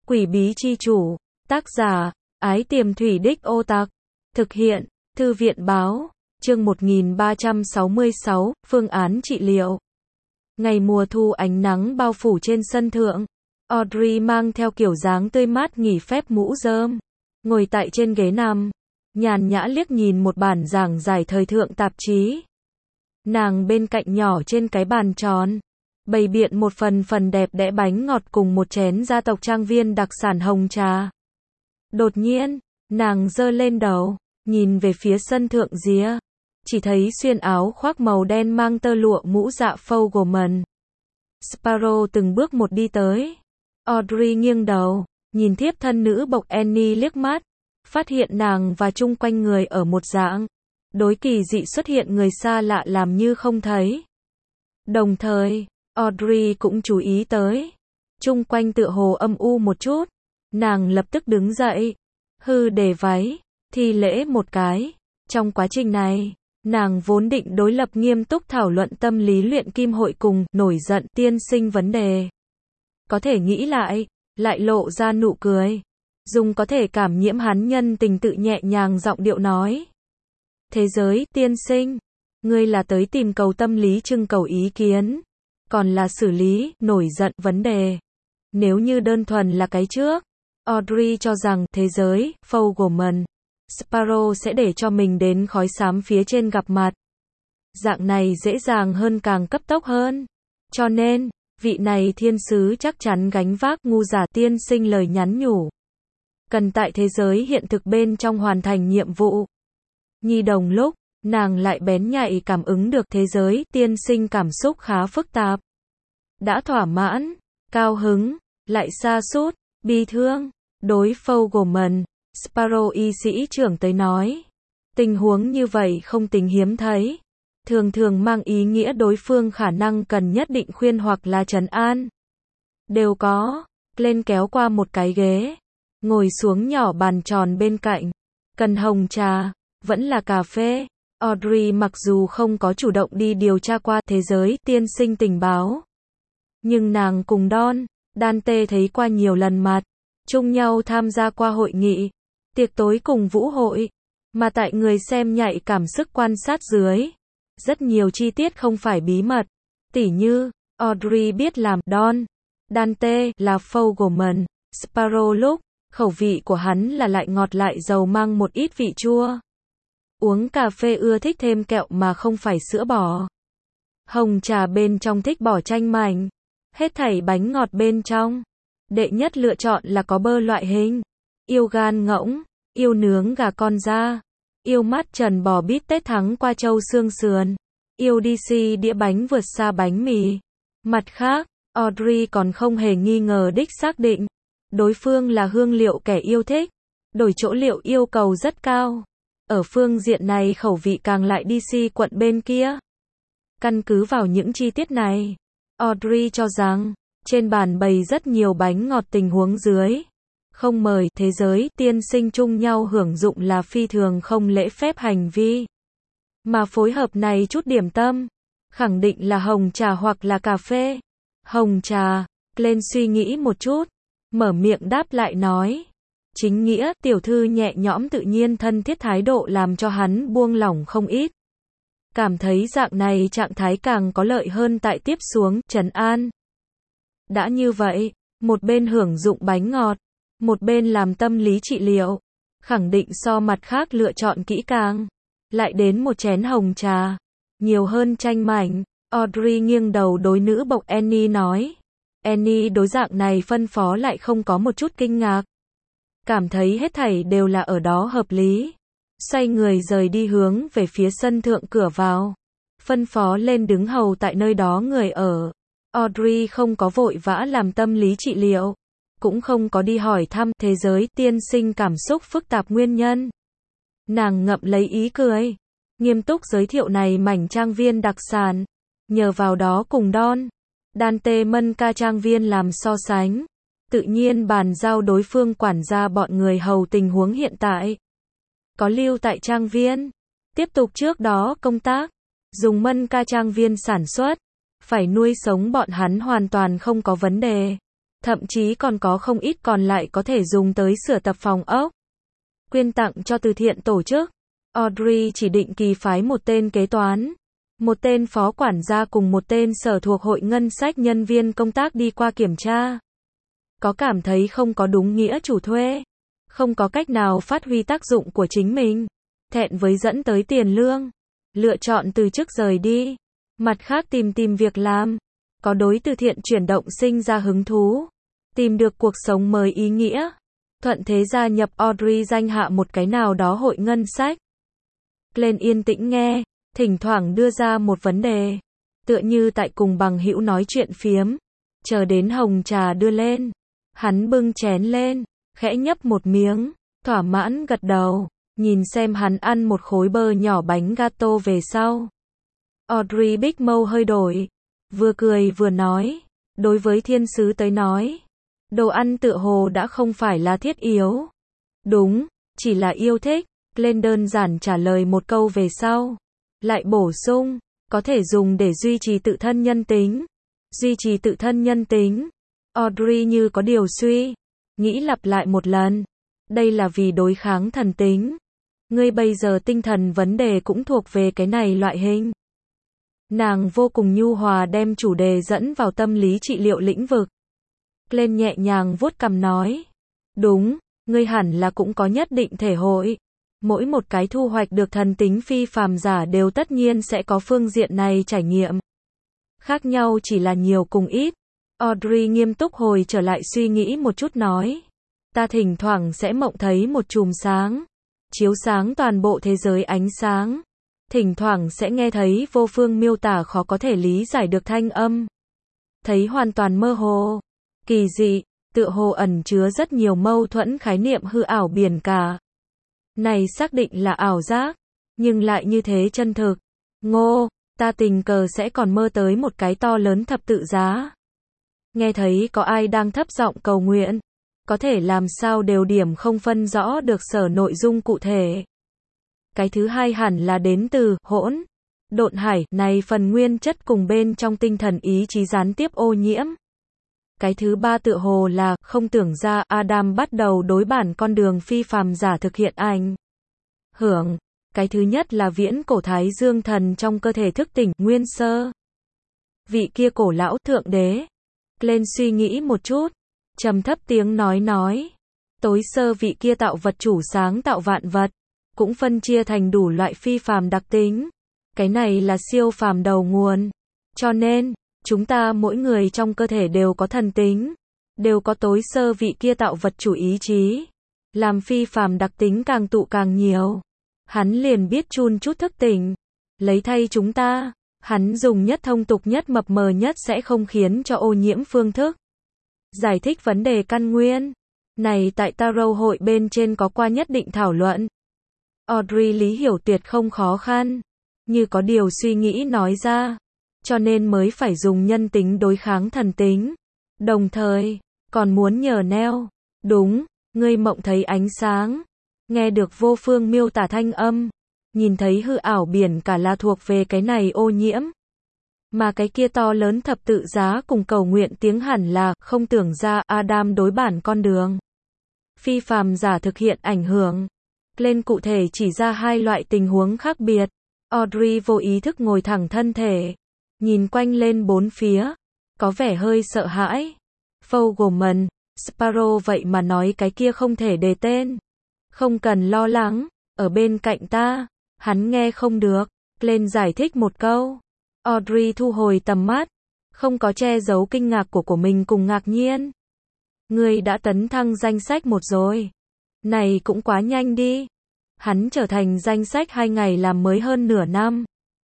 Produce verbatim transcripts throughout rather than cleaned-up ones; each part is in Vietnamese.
Quỷ bí chi chủ, tác giả, Ái Tiềm Thủy Đích Ô Tặc, thực hiện, Thư viện báo, chương một nghìn ba trăm sáu mươi sáu, phương án trị liệu. Ngày mùa thu ánh nắng bao phủ trên sân thượng, Audrey mang theo kiểu dáng tươi mát nghỉ phép mũ rơm, ngồi tại trên ghế nằm, nhàn nhã liếc nhìn một bản giảng giải thời thượng tạp chí. Nàng bên cạnh nhỏ trên cái bàn tròn, bày biện một phần phần đẹp đẽ bánh ngọt cùng một chén gia tộc trang viên đặc sản hồng trà. Đột nhiên, nàng giơ lên đầu, nhìn về phía sân thượng rìa, chỉ thấy xuyên áo khoác màu đen mang tơ lụa mũ dạ phâu Gorman. Sparrow từng bước một đi tới. Audrey nghiêng đầu, nhìn thiếp thân nữ bộc Annie liếc mắt, phát hiện nàng và chung quanh người ở một dạng đối kỳ dị xuất hiện người xa lạ làm như không thấy. Đồng thời, Audrey cũng chú ý tới, chung quanh tựa hồ âm u một chút. Nàng lập tức đứng dậy, hư để váy, thi lễ một cái. Trong quá trình này, nàng vốn định đối lập nghiêm túc thảo luận tâm lý luyện kim hội cùng nổi giận tiên sinh vấn đề. Có thể nghĩ lại, lại lộ ra nụ cười. Dùng có thể cảm nhiễm hắn nhân tình tự nhẹ nhàng giọng điệu nói. Thế giới, tiên sinh, ngươi là tới tìm cầu tâm lý trưng cầu ý kiến, còn là xử lý, nổi giận, vấn đề. Nếu như đơn thuần là cái trước, Audrey cho rằng, thế giới, Phâu Gorman, Sparrow sẽ để cho mình đến khói xám phía trên gặp mặt. Dạng này dễ dàng hơn càng cấp tốc hơn. Cho nên, vị này thiên sứ chắc chắn gánh vác ngu giả tiên sinh lời nhắn nhủ. Cần tại thế giới hiện thực bên trong hoàn thành nhiệm vụ. Nhi đồng lúc, nàng lại bén nhạy cảm ứng được thế giới tiên sinh cảm xúc khá phức tạp. Đã thỏa mãn, cao hứng, lại sa sút, bi thương. Đối Phâu Gorman, Sparrow y sĩ trưởng tới nói, tình huống như vậy không tính hiếm thấy, thường thường mang ý nghĩa đối phương khả năng cần nhất định khuyên hoặc là trấn an. Đều có, lên kéo qua một cái ghế, ngồi xuống nhỏ bàn tròn bên cạnh, cần hồng trà, vẫn là cà phê. Audrey mặc dù không có chủ động đi điều tra qua thế giới tiên sinh tình báo, nhưng nàng cùng Don, Dante thấy qua nhiều lần mặt, chung nhau tham gia qua hội nghị, tiệc tối cùng vũ hội, mà tại người xem nhạy cảm sức quan sát dưới, rất nhiều chi tiết không phải bí mật, tỉ như, Audrey biết làm Don, Dante là Phâu Gorman, Sparrow lúc, khẩu vị của hắn là lại ngọt lại dầu mang một ít vị chua. Uống cà phê ưa thích thêm kẹo mà không phải sữa bò. Hồng trà bên trong thích bỏ chanh mảnh. Hết thảy bánh ngọt bên trong. Đệ nhất lựa chọn là có bơ loại hình. Yêu gan ngỗng, yêu nướng gà con da, yêu mắt trần bò bít tết thắng qua châu xương sườn, yêu đê xê đĩa bánh vượt xa bánh mì. Mặt khác, Audrey còn không hề nghi ngờ đích xác định, đối phương là hương liệu kẻ yêu thích, đổi chỗ liệu yêu cầu rất cao. Ở phương diện này khẩu vị càng lại đê xê quận bên kia. Căn cứ vào những chi tiết này, Audrey cho rằng, trên bàn bày rất nhiều bánh ngọt tình huống dưới. Không mời, thế giới, tiên sinh chung nhau hưởng dụng là phi thường không lễ phép hành vi. Mà phối hợp này chút điểm tâm, khẳng định là hồng trà hoặc là cà phê. Hồng trà, lên suy nghĩ một chút, mở miệng đáp lại nói. Chính nghĩa, tiểu thư nhẹ nhõm tự nhiên thân thiết thái độ làm cho hắn buông lỏng không ít. Cảm thấy dạng này trạng thái càng có lợi hơn tại tiếp xuống, trấn an. Đã như vậy, một bên hưởng dụng bánh ngọt, một bên làm tâm lý trị liệu, khẳng định so mặt khác lựa chọn kỹ càng. Lại đến một chén hồng trà, nhiều hơn chanh mảnh. Audrey nghiêng đầu đối nữ bộc Annie nói. Annie đối dạng này phân phó lại không có một chút kinh ngạc. Cảm thấy hết thảy đều là ở đó hợp lý. Xoay người rời đi hướng về phía sân thượng cửa vào. Phân phó lên đứng hầu tại nơi đó người ở. Audrey không có vội vã làm tâm lý trị liệu. Cũng không có đi hỏi thăm thế giới tiên sinh cảm xúc phức tạp nguyên nhân. Nàng ngậm lấy ý cười. Nghiêm túc giới thiệu này mảnh trang viên đặc sản. Nhờ vào đó cùng Don, Dante mân ca trang viên làm so sánh. Tự nhiên bàn giao đối phương quản gia bọn người hầu tình huống hiện tại. Có lưu tại trang viên. Tiếp tục trước đó công tác. Dùng mân ca trang viên sản xuất. Phải nuôi sống bọn hắn hoàn toàn không có vấn đề. Thậm chí còn có không ít còn lại có thể dùng tới sửa tập phòng ốc. Quyên tặng cho từ thiện tổ chức. Audrey chỉ định kỳ phái một tên kế toán, một tên phó quản gia cùng một tên sở thuộc hội ngân sách nhân viên công tác đi qua kiểm tra. Có cảm thấy không có đúng nghĩa chủ thuê, không có cách nào phát huy tác dụng của chính mình, thẹn với dẫn tới tiền lương, lựa chọn từ chức rời đi, mặt khác tìm tìm việc làm, có đối từ thiện chuyển động sinh ra hứng thú, tìm được cuộc sống mới ý nghĩa, thuận thế gia nhập Audrey danh hạ một cái nào đó hội ngân sách. Glenn yên tĩnh nghe, thỉnh thoảng đưa ra một vấn đề, tựa như tại cùng bằng hữu nói chuyện phiếm, chờ đến hồng trà đưa lên, hắn bưng chén lên, khẽ nhấp một miếng, thỏa mãn gật đầu, nhìn xem hắn ăn một khối bơ nhỏ bánh gato về sau. Audrey Big Mâu hơi đổi, vừa cười vừa nói, đối với thiên sứ tới nói, đồ ăn tựa hồ đã không phải là thiết yếu. Đúng, chỉ là yêu thích. Glenn đơn giản trả lời một câu về sau, lại bổ sung, có thể dùng để duy trì tự thân nhân tính. Duy trì tự thân nhân tính. Audrey như có điều suy, nghĩ lặp lại một lần. Đây là vì đối kháng thần tính. Ngươi bây giờ tinh thần vấn đề cũng thuộc về cái này loại hình. Nàng vô cùng nhu hòa đem chủ đề dẫn vào tâm lý trị liệu lĩnh vực. Glenn nhẹ nhàng vuốt cằm nói, đúng, ngươi hẳn là cũng có nhất định thể hội. Mỗi một cái thu hoạch được thần tính phi phàm giả đều tất nhiên sẽ có phương diện này trải nghiệm. Khác nhau chỉ là nhiều cùng ít. Audrey nghiêm túc hồi trở lại suy nghĩ một chút nói. Ta thỉnh thoảng sẽ mộng thấy một chùm sáng, chiếu sáng toàn bộ thế giới ánh sáng. Thỉnh thoảng sẽ nghe thấy vô phương miêu tả khó có thể lý giải được thanh âm. Thấy hoàn toàn mơ hồ, kỳ dị, tựa hồ ẩn chứa rất nhiều mâu thuẫn khái niệm hư ảo biển cả. Này xác định là ảo giác, nhưng lại như thế chân thực. Ngô, ta tình cờ sẽ còn mơ tới một cái to lớn thập tự giá. Nghe thấy có ai đang thấp giọng cầu nguyện, có thể làm sao đều điểm không phân rõ được sở nội dung cụ thể. Cái thứ hai hẳn là đến từ hỗn độn hải này phần nguyên chất cùng bên trong tinh thần ý chí gián tiếp ô nhiễm. Cái thứ ba tựa hồ là không tưởng ra Adam bắt đầu đối bản con đường phi phàm giả thực hiện ảnh hưởng. Cái thứ nhất là viễn cổ thái dương thần trong cơ thể thức tỉnh nguyên sơ. Vị kia cổ lão thượng đế. Glenn suy nghĩ một chút, trầm thấp tiếng nói nói. Tối sơ vị kia tạo vật chủ sáng tạo vạn vật, cũng phân chia thành đủ loại phi phàm đặc tính. Cái này là siêu phàm đầu nguồn. Cho nên, chúng ta mỗi người trong cơ thể đều có thần tính, đều có tối sơ vị kia tạo vật chủ ý chí. Làm phi phàm đặc tính càng tụ càng nhiều, hắn liền biết chun chút thức tỉnh, lấy thay chúng ta. Hắn dùng nhất thông tục nhất mập mờ nhất sẽ không khiến cho ô nhiễm phương thức giải thích vấn đề căn nguyên. Này tại Tarot hội bên trên có qua nhất định thảo luận. Audrey lý hiểu tuyệt không khó khăn, như có điều suy nghĩ nói ra. Cho nên mới phải dùng nhân tính đối kháng thần tính. Đồng thời, còn muốn nhờ neo. Đúng, ngươi mộng thấy ánh sáng. Nghe được vô phương miêu tả thanh âm. Nhìn thấy hư ảo biển cả là thuộc về cái này ô nhiễm. Mà cái kia to lớn thập tự giá cùng cầu nguyện tiếng hẳn là không tưởng ra Adam đối bản con đường. Phi phàm giả thực hiện ảnh hưởng. Lên cụ thể chỉ ra hai loại tình huống khác biệt. Audrey vô ý thức ngồi thẳng thân thể. Nhìn quanh lên bốn phía, có vẻ hơi sợ hãi. Fogelman, Sparrow vậy mà nói cái kia không thể đề tên. Không cần lo lắng, ở bên cạnh ta, hắn nghe không được. Glenn giải thích một câu. Audrey thu hồi tầm mắt, không có che giấu kinh ngạc của của mình cùng ngạc nhiên. Ngươi đã tấn thăng danh sách một rồi. Này cũng quá nhanh đi. Hắn trở thành danh sách hai ngày làm mới hơn nửa năm.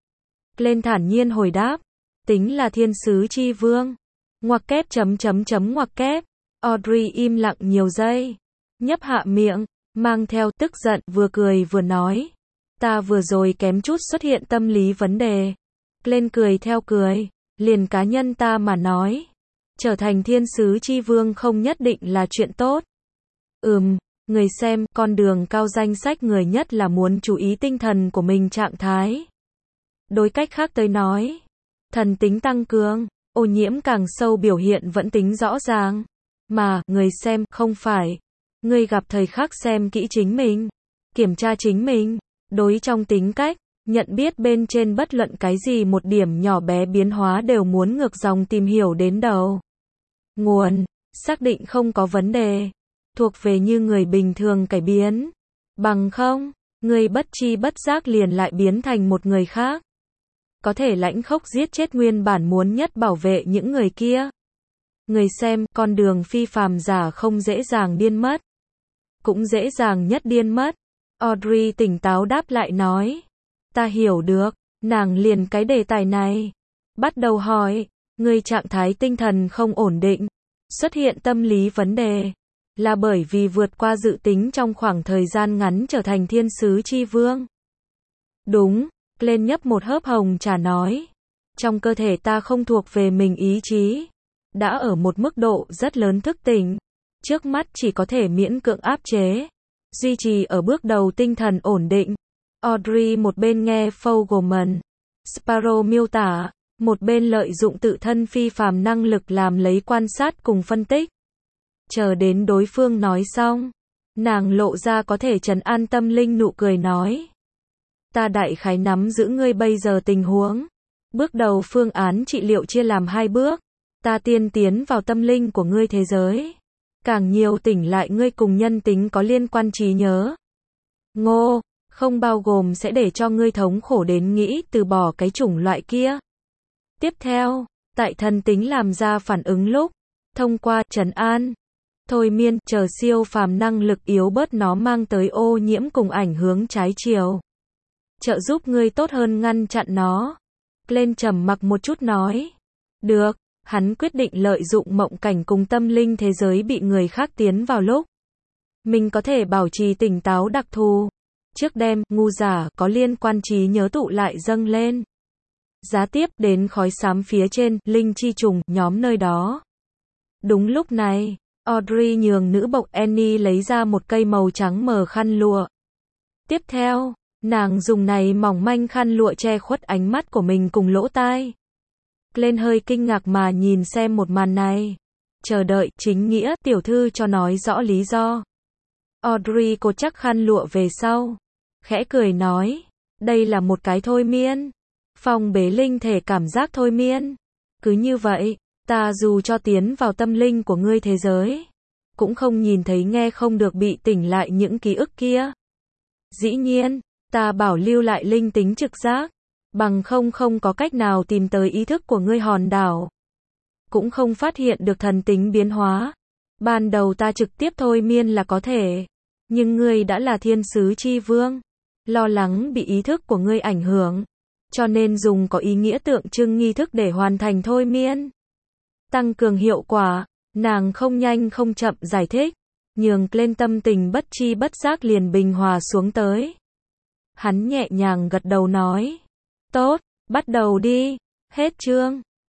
Glenn thản nhiên hồi đáp, tính là thiên sứ chi vương. Ngoặc kép chấm chấm chấm ngoặc kép. Audrey im lặng nhiều giây, nhấp hạ miệng, mang theo tức giận, vừa cười vừa nói, ta vừa rồi kém chút xuất hiện tâm lý vấn đề. Glenn cười theo cười, liền cá nhân ta mà nói, trở thành thiên sứ chi vương không nhất định là chuyện tốt. Ừm, người xem, con đường cao danh sách người nhất là muốn chú ý tinh thần của mình trạng thái. Đối cách khác tới nói, thần tính tăng cường, ô nhiễm càng sâu biểu hiện vẫn tính rõ ràng. Mà, người xem, không phải. Ngươi gặp thời khắc xem kỹ chính mình. Kiểm tra chính mình. Đối trong tính cách, nhận biết bên trên bất luận cái gì một điểm nhỏ bé biến hóa đều muốn ngược dòng tìm hiểu đến đầu. Nguồn, xác định không có vấn đề. Thuộc về như người bình thường cải biến. Bằng không, ngươi bất chi bất giác liền lại biến thành một người khác. Có thể lãnh khốc giết chết nguyên bản muốn nhất bảo vệ những người kia. Người xem, con đường phi phàm giả không dễ dàng điên mất. Cũng dễ dàng nhất điên mất. Audrey tỉnh táo đáp lại nói. Ta hiểu được. Nàng liền cái đề tài này. Bắt đầu hỏi. Người trạng thái tinh thần không ổn định. Xuất hiện tâm lý vấn đề. Là bởi vì vượt qua dự tính trong khoảng thời gian ngắn trở thành thiên sứ chi vương. Đúng. Lên nhấp một hớp hồng trà nói. Trong cơ thể ta không thuộc về mình ý chí. Đã ở một mức độ rất lớn thức tỉnh. Trước mắt chỉ có thể miễn cưỡng áp chế. Duy trì ở bước đầu tinh thần ổn định. Audrey một bên nghe Fogelman, Sparrow miêu tả, một bên lợi dụng tự thân phi phàm năng lực làm lấy quan sát cùng phân tích. Chờ đến đối phương nói xong, nàng lộ ra có thể trấn an tâm linh nụ cười nói. Ta đại khái nắm giữ ngươi bây giờ tình huống. Bước đầu phương án trị liệu chia làm hai bước. Ta tiên tiến vào tâm linh của ngươi thế giới. Càng nhiều tỉnh lại ngươi cùng nhân tính có liên quan trí nhớ. Ngô, không bao gồm sẽ để cho ngươi thống khổ đến nghĩ từ bỏ cái chủng loại kia. Tiếp theo, tại thần tính làm ra phản ứng lúc, thông qua trấn an, thôi miên, chờ siêu phàm năng lực yếu bớt nó mang tới ô nhiễm cùng ảnh hướng trái chiều. Trợ giúp ngươi tốt hơn ngăn chặn nó. Glenn trầm mặc một chút nói. Được, hắn quyết định lợi dụng mộng cảnh cùng tâm linh thế giới bị người khác tiến vào lúc. Mình có thể bảo trì tỉnh táo đặc thù. Trước đêm, ngu giả, có liên quan trí nhớ tụ lại dâng lên. Giá tiếp đến khói xám phía trên, linh chi trùng, nhóm nơi đó. Đúng lúc này, Audrey nhường nữ bộc Annie lấy ra một cây màu trắng mờ khăn lụa. Tiếp theo, nàng dùng này mỏng manh khăn lụa che khuất ánh mắt của mình cùng lỗ tai. Lên hơi kinh ngạc mà nhìn xem một màn này. Chờ đợi, chính nghĩa, tiểu thư cho nói rõ lý do. Audrey cố chắc khăn lụa về sau. Khẽ cười nói. Đây là một cái thôi miên. Phong bế linh thể cảm giác thôi miên. Cứ như vậy, ta dù cho tiến vào tâm linh của ngươi thế giới. Cũng không nhìn thấy nghe không được bị tỉnh lại những ký ức kia. Dĩ nhiên, ta bảo lưu lại linh tính trực giác. Bằng không không có cách nào tìm tới ý thức của ngươi hòn đảo. Cũng không phát hiện được thần tính biến hóa. Ban đầu ta trực tiếp thôi miên là có thể. Nhưng ngươi đã là thiên sứ chi vương. Lo lắng bị ý thức của ngươi ảnh hưởng. Cho nên dùng có ý nghĩa tượng trưng nghi thức để hoàn thành thôi miên. Tăng cường hiệu quả. Nàng không nhanh không chậm giải thích. Nhường lên tâm tình bất chi bất giác liền bình hòa xuống tới. Hắn nhẹ nhàng gật đầu nói. Tốt, bắt đầu đi. Hết chương.